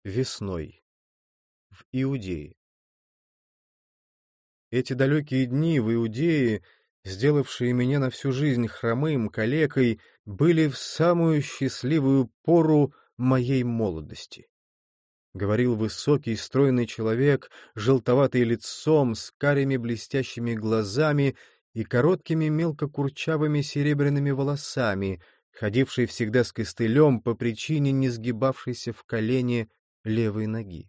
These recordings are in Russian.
Весной. В Иудее. Эти далекие дни в Иудее, сделавшие меня на всю жизнь хромым, калекой, были в самую счастливую пору моей молодости. Говорил высокий, стройный человек, желтоватый лицом, с карими блестящими глазами и короткими мелкокурчавыми серебряными волосами, ходивший всегда с костылем по причине не сгибавшейся в колене левой ноги.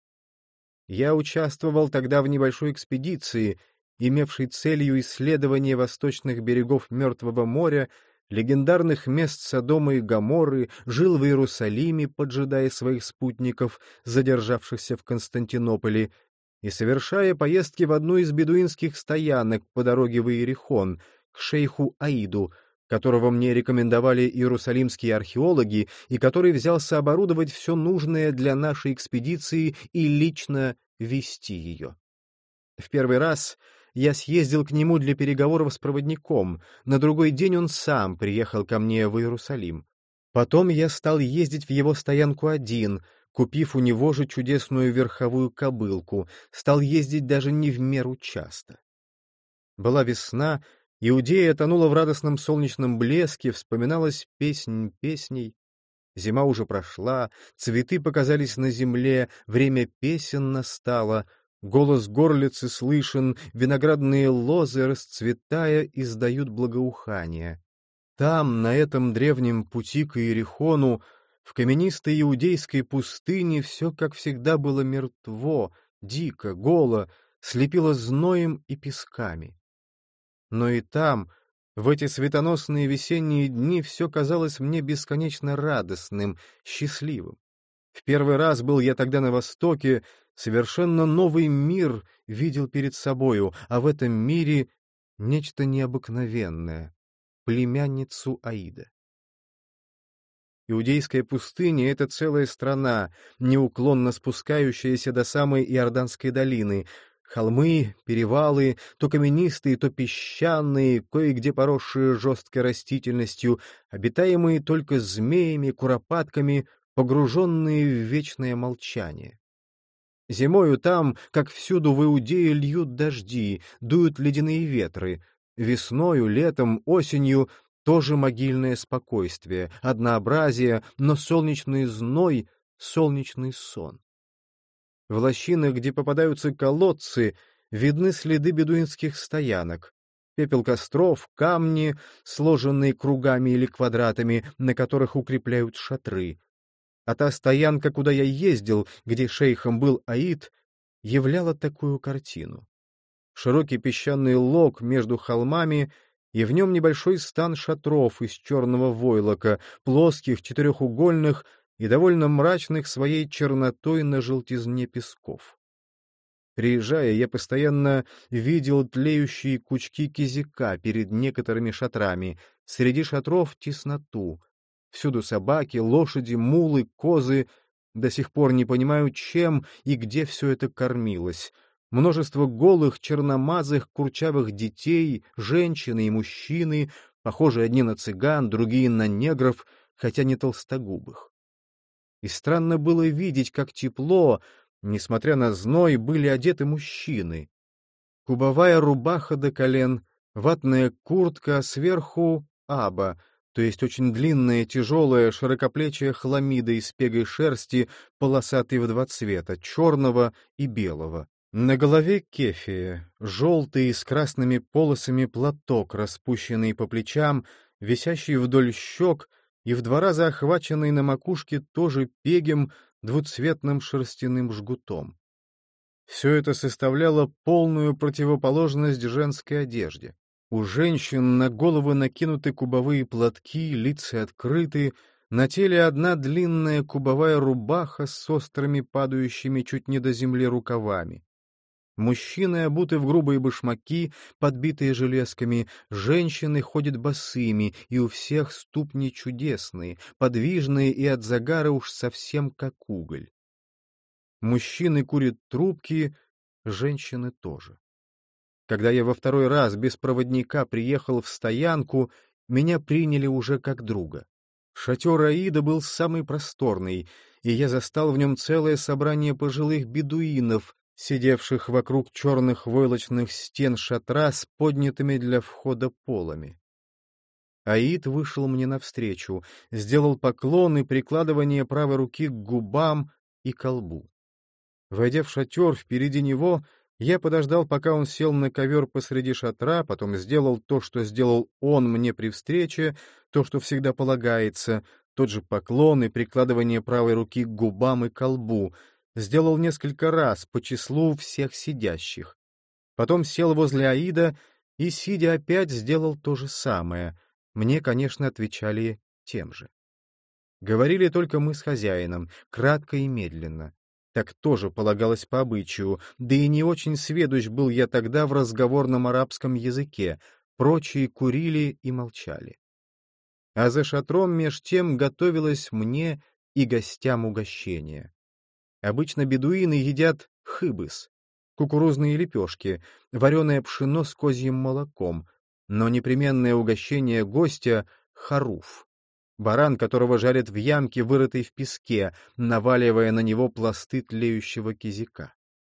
Я участвовал тогда в небольшой экспедиции, имевшей целью исследование восточных берегов Мертвого моря, легендарных мест Содома и Гоморры, жил в Иерусалиме, поджидая своих спутников, задержавшихся в Константинополе, и совершая поездки в одну из бедуинских стоянок по дороге в Иерихон, к шейху Аиду, которого мне рекомендовали иерусалимские археологи и который взялся оборудовать все нужное для нашей экспедиции и лично вести ее. В первый раз я съездил к нему для переговоров с проводником, на другой день он сам приехал ко мне в Иерусалим. Потом я стал ездить в его стоянку один, купив у него же чудесную верховую кобылку, стал ездить даже не в меру часто. Была весна, Иудея тонула в радостном солнечном блеске, вспоминалась песнь песней. Зима уже прошла, цветы показались на земле, время песен настало, голос горлицы слышен, виноградные лозы, расцветая, издают благоухание. Там, на этом древнем пути к Иерихону, в каменистой иудейской пустыне все, как всегда, было мертво, дико, голо, слепило зноем и песками. Но и там, в эти светоносные весенние дни, все казалось мне бесконечно радостным, счастливым. В первый раз был я тогда на Востоке, совершенно новый мир видел перед собою, а в этом мире нечто необыкновенное — племянницу Аида. Иудейская пустыня — это целая страна, неуклонно спускающаяся до самой Иорданской долины. Холмы, перевалы, то каменистые, то песчаные, кое-где поросшие жесткой растительностью, обитаемые только змеями, куропатками, погруженные в вечное молчание. Зимою там, как всюду в Иудее, льют дожди, дуют ледяные ветры. Весною, летом, осенью тоже могильное спокойствие, однообразие, но солнечный зной, солнечный сон. В лощинах, где попадаются колодцы, видны следы бедуинских стоянок, пепел костров, камни, сложенные кругами или квадратами, на которых укрепляют шатры. А та стоянка, куда я ездил, где шейхом был Аид, являла такую картину. Широкий песчаный лог между холмами, и в нем небольшой стан шатров из черного войлока, плоских, четырехугольных и довольно мрачных своей чернотой на желтизне песков. Приезжая, я постоянно видел тлеющие кучки кизика перед некоторыми шатрами, среди шатров тесноту. Всюду собаки, лошади, мулы, козы. До сих пор не понимаю, чем и где все это кормилось. Множество голых, черномазых, курчавых детей, женщины и мужчины, похожие одни на цыган, другие на негров, хотя не толстогубых. И странно было видеть, как тепло, несмотря на зной, были одеты мужчины. Кубовая рубаха до колен, ватная куртка, а сверху аба, то есть очень длинная, тяжелая, широкоплечья хламида из пегой шерсти, полосатой в два цвета, черного и белого. На голове кефия, желтый с красными полосами платок, распущенный по плечам, висящий вдоль щек, и в два раза охваченный на макушке тоже пегим двуцветным шерстяным жгутом. Все это составляло полную противоположность женской одежде. У женщин на головы накинуты кубовые платки, лица открыты, на теле одна длинная кубовая рубаха с острыми падающими чуть не до земли рукавами. Мужчины обуты в грубые башмаки, подбитые железками, женщины ходят босыми, и у всех ступни чудесные, подвижные и от загара уж совсем как уголь. Мужчины курят трубки, женщины тоже. Когда я во второй раз без проводника приехал в стоянку, меня приняли уже как друга. Шатер Аида был самый просторный, и я застал в нем целое собрание пожилых бедуинов, сидевших вокруг черных войлочных стен шатра с поднятыми для входа полами. Аид вышел мне навстречу, сделал поклон и прикладывание правой руки к губам и ко лбу. Войдя в шатер, впереди него, я подождал, пока он сел на ковер посреди шатра, потом сделал то, что сделал он мне при встрече, то, что всегда полагается, тот же поклон и прикладывание правой руки к губам и ко лбу, сделал несколько раз по числу всех сидящих. Потом сел возле Аида и, сидя опять, сделал то же самое. Мне, конечно, отвечали тем же. Говорили только мы с хозяином, кратко и медленно. Так тоже полагалось по обычаю, да и не очень сведущ был я тогда в разговорном арабском языке, прочие курили и молчали. А за шатром меж тем готовилось мне и гостям угощение. Обычно бедуины едят хыбыс, кукурузные лепешки, вареное пшено с козьим молоком, но непременное угощение гостя — харуф. Баран, которого жарят в ямке, вырытой в песке, наваливая на него пласты тлеющего кизика.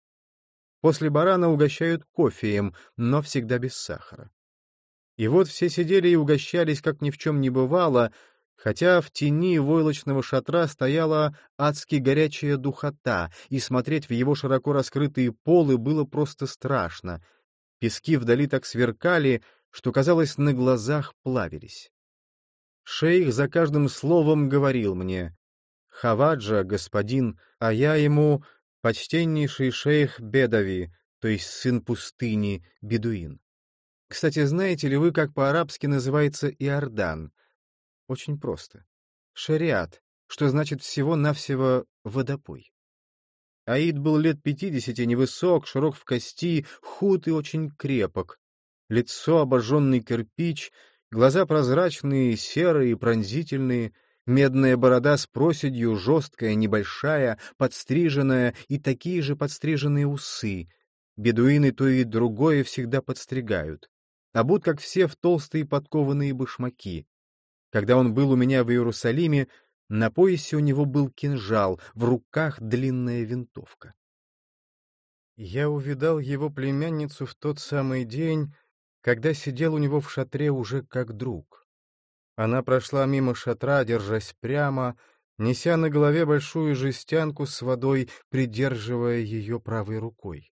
После барана угощают кофеем, но всегда без сахара. И вот все сидели и угощались, как ни в чем не бывало, хотя в тени войлочного шатра стояла адски горячая духота, и смотреть в его широко раскрытые полы было просто страшно. Пески вдали так сверкали, что, казалось, на глазах плавились. Шейх за каждым словом говорил мне: «Хаваджа, господин, а я ему почтеннейший шейх Бедави, то есть сын пустыни, бедуин». Кстати, знаете ли вы, как по-арабски называется Иордан? Очень просто. Шариат, что значит всего-навсего водопой. Аид был лет 50, невысок, широк в кости, худ и очень крепок. Лицо — обожженный кирпич, глаза прозрачные, серые и пронзительные, медная борода с проседью, жесткая, небольшая, подстриженная и такие же подстриженные усы. Бедуины то и другое всегда подстригают. Обут, как все, в толстые подкованные башмаки. Когда он был у меня в Иерусалиме, на поясе у него был кинжал, в руках длинная винтовка. Я увидал его племянницу в тот самый день, когда сидел у него в шатре уже как друг. Она прошла мимо шатра, держась прямо, неся на голове большую жестянку с водой, придерживая ее правой рукой.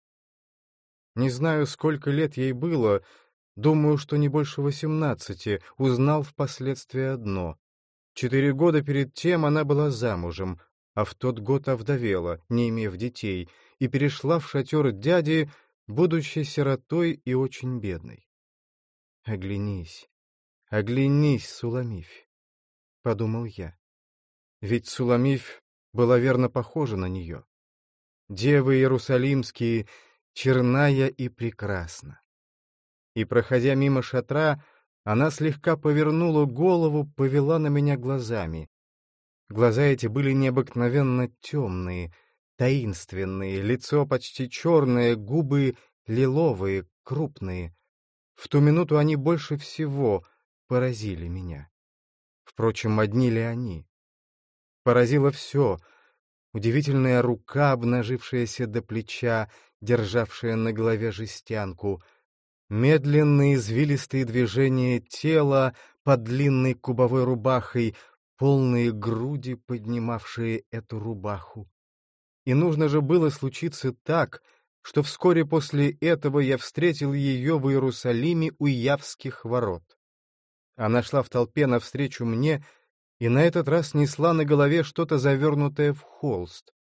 Не знаю, сколько лет ей было, думаю, что не больше 18, узнал впоследствии одно. 4 года перед тем она была замужем, а в тот год овдовела, не имев детей, и перешла в шатер дяди, будучи сиротой и очень бедной. «Оглянись, оглянись, Суламифь», — подумал я. Ведь Суламифь была верно похожа на нее. Девы иерусалимские, черная и прекрасна. И, проходя мимо шатра, она слегка повернула голову, повела на меня глазами. Глаза эти были необыкновенно темные, таинственные, лицо почти черное, губы лиловые, крупные. В ту минуту они больше всего поразили меня. Впрочем, одни ли они? Поразило все. Удивительная рука, обнажившаяся до плеча, державшая на голове жестянку, медленные извилистые движения тела под длинной кубовой рубахой, полные груди, поднимавшие эту рубаху. И нужно же было случиться так, что вскоре после этого я встретил ее в Иерусалиме у Явских ворот. Она шла в толпе навстречу мне и на этот раз несла на голове что-то завернутое в холст.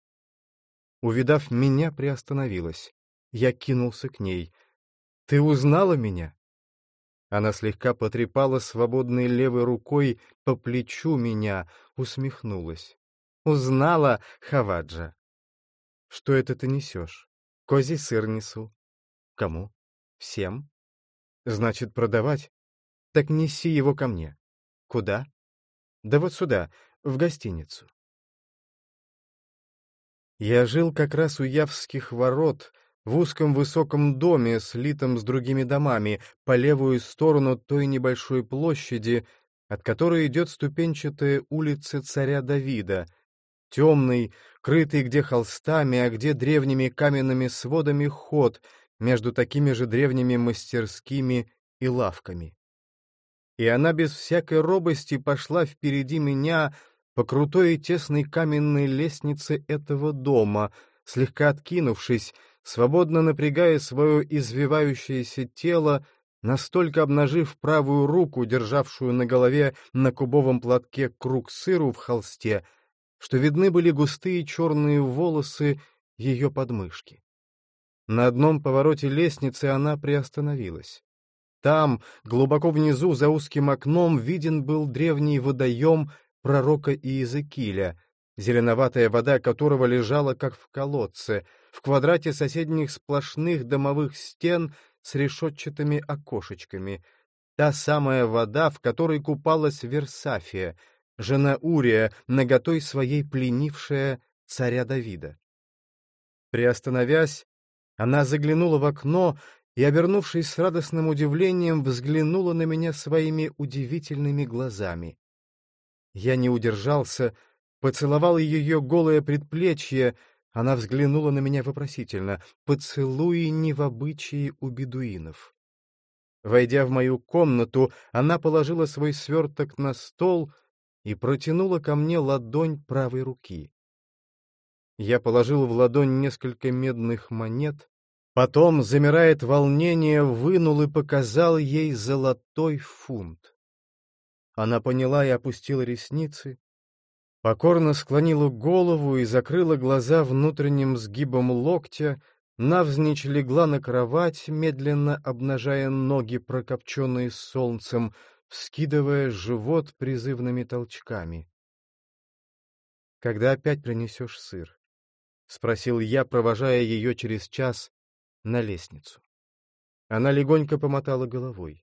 Увидав меня, приостановилась. Я кинулся к ней. «Ты узнала меня?» Она слегка потрепала свободной левой рукой по плечу меня, усмехнулась. «Узнала, Хаваджа?» «Что это ты несешь?» «Козий сыр несу». «Кому?» «Всем». «Значит, продавать?» «Так неси его ко мне». «Куда?» «Да вот сюда, в гостиницу». Я жил как раз у Явских ворот, в узком высоком доме, слитом с другими домами, по левую сторону той небольшой площади, от которой идет ступенчатая улица царя Давида, темный, крытый где холстами, а где древними каменными сводами ход между такими же древними мастерскими и лавками. И она без всякой робости пошла впереди меня по крутой и тесной каменной лестнице этого дома, слегка откинувшись, свободно напрягая свое извивающееся тело, настолько обнажив правую руку, державшую на голове на кубовом платке круг сыру в холсте, что видны были густые черные волосы ее подмышки. На одном повороте лестницы она приостановилась. Там, глубоко внизу, за узким окном, виден был древний водоем пророка Иезекииля, зеленоватая вода которого лежала, как в колодце, в квадрате соседних сплошных домовых стен с решетчатыми окошечками. Та самая вода, в которой купалась Версафия, жена Урия, наготой своей пленившая царя Давида. Приостановясь, она заглянула в окно и, обернувшись с радостным удивлением, взглянула на меня своими удивительными глазами. Я не удержался, поцеловал ее голое предплечье, она взглянула на меня вопросительно. Поцелуи не в обычае у бедуинов. Войдя в мою комнату, она положила свой сверток на стол и протянула ко мне ладонь правой руки. Я положил в ладонь несколько медных монет, потом, замирая от волнения, вынул и показал ей золотой фунт. Она поняла и опустила ресницы, покорно склонила голову и закрыла глаза внутренним сгибом локтя, навзничь легла на кровать, медленно обнажая ноги, прокопченные солнцем, вскидывая живот призывными толчками. «Когда опять принесешь сыр?» — спросил я, провожая ее через час на лестницу. Она легонько помотала головой.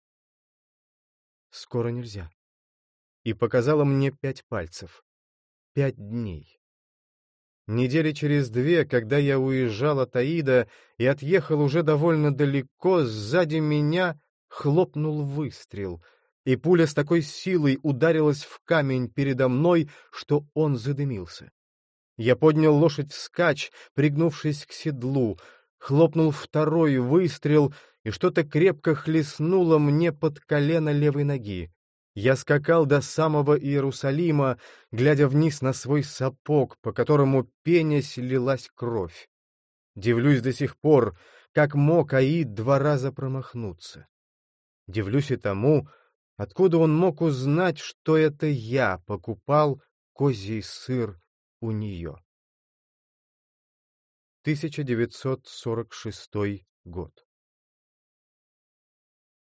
«Скоро нельзя». И показала мне 5 пальцев. 5 дней. Недели через 2, когда я уезжал от Аида и отъехал уже довольно далеко, сзади меня хлопнул выстрел, и пуля с такой силой ударилась в камень передо мной, что он задымился. Я поднял лошадь вскачь, пригнувшись к седлу, хлопнул второй выстрел, и что-то крепко хлестнуло мне под колено левой ноги. Я скакал до самого Иерусалима, глядя вниз на свой сапог, по которому пенясь лилась кровь. Дивлюсь до сих пор, как мог Аид 2 раза промахнуться. Дивлюсь и тому, откуда он мог узнать, что это я покупал козий сыр у нее. 1946 год.